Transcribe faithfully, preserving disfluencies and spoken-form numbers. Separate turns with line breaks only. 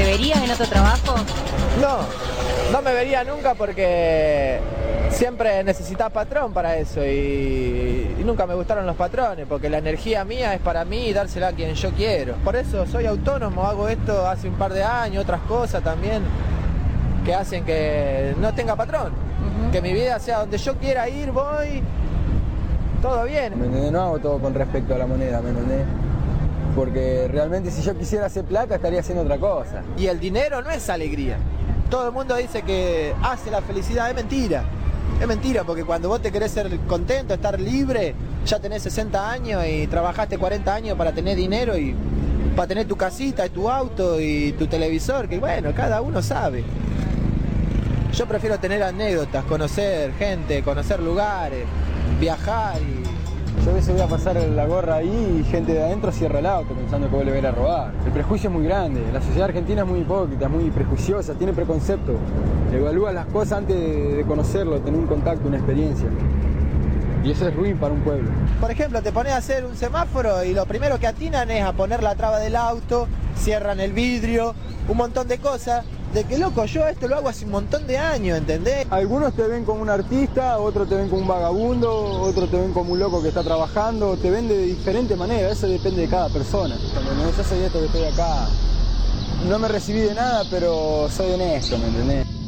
verías en otro trabajo?
No, no me vería nunca porque siempre necesitas patrón para eso y, y nunca me gustaron los patrones porque la energía mía es para mí y dársela a quien yo quiero. Por eso soy autónomo, hago esto hace un par de años, otras cosas también que hacen que no tenga patrón. Uh-huh. Que mi vida sea donde yo quiera ir, voy, todo bien.
¿Me entendés? No hago todo con respecto a la moneda, ¿me entendés? Porque realmente si yo quisiera hacer plata estaría haciendo otra cosa.
Y el dinero no es alegría. Todo el mundo dice que hace la felicidad, es mentira. Es mentira, porque cuando vos te querés ser contento, estar libre, ya tenés sesenta años y trabajaste cuarenta años para tener dinero y para tener tu casita y tu auto y tu televisor, que bueno, cada uno sabe. Yo prefiero tener anécdotas, conocer gente, conocer lugares, viajar y...
Yo a veces voy a pasar la gorra ahí y gente de adentro cierra el auto pensando que vos le vas a ir a robar. El prejuicio es muy grande, la sociedad argentina es muy hipócrita, es muy prejuiciosa, tiene preconceptos. Evalúa las cosas antes de conocerlo, tener un contacto, una experiencia. Y eso es ruin para un pueblo.
Por ejemplo, te pones a hacer un semáforo y lo primero que atinan es a poner la traba del auto, cierran el vidrio, un montón de cosas. De que loco, yo esto lo hago hace un montón de años, ¿entendés?
Algunos te ven como un artista, otros te ven como un vagabundo, otros te ven como un loco que está trabajando, te ven de diferente manera, eso depende de cada persona. Cuando yo soy esto que estoy acá, no me recibí de nada, pero soy honesto, ¿me entendés?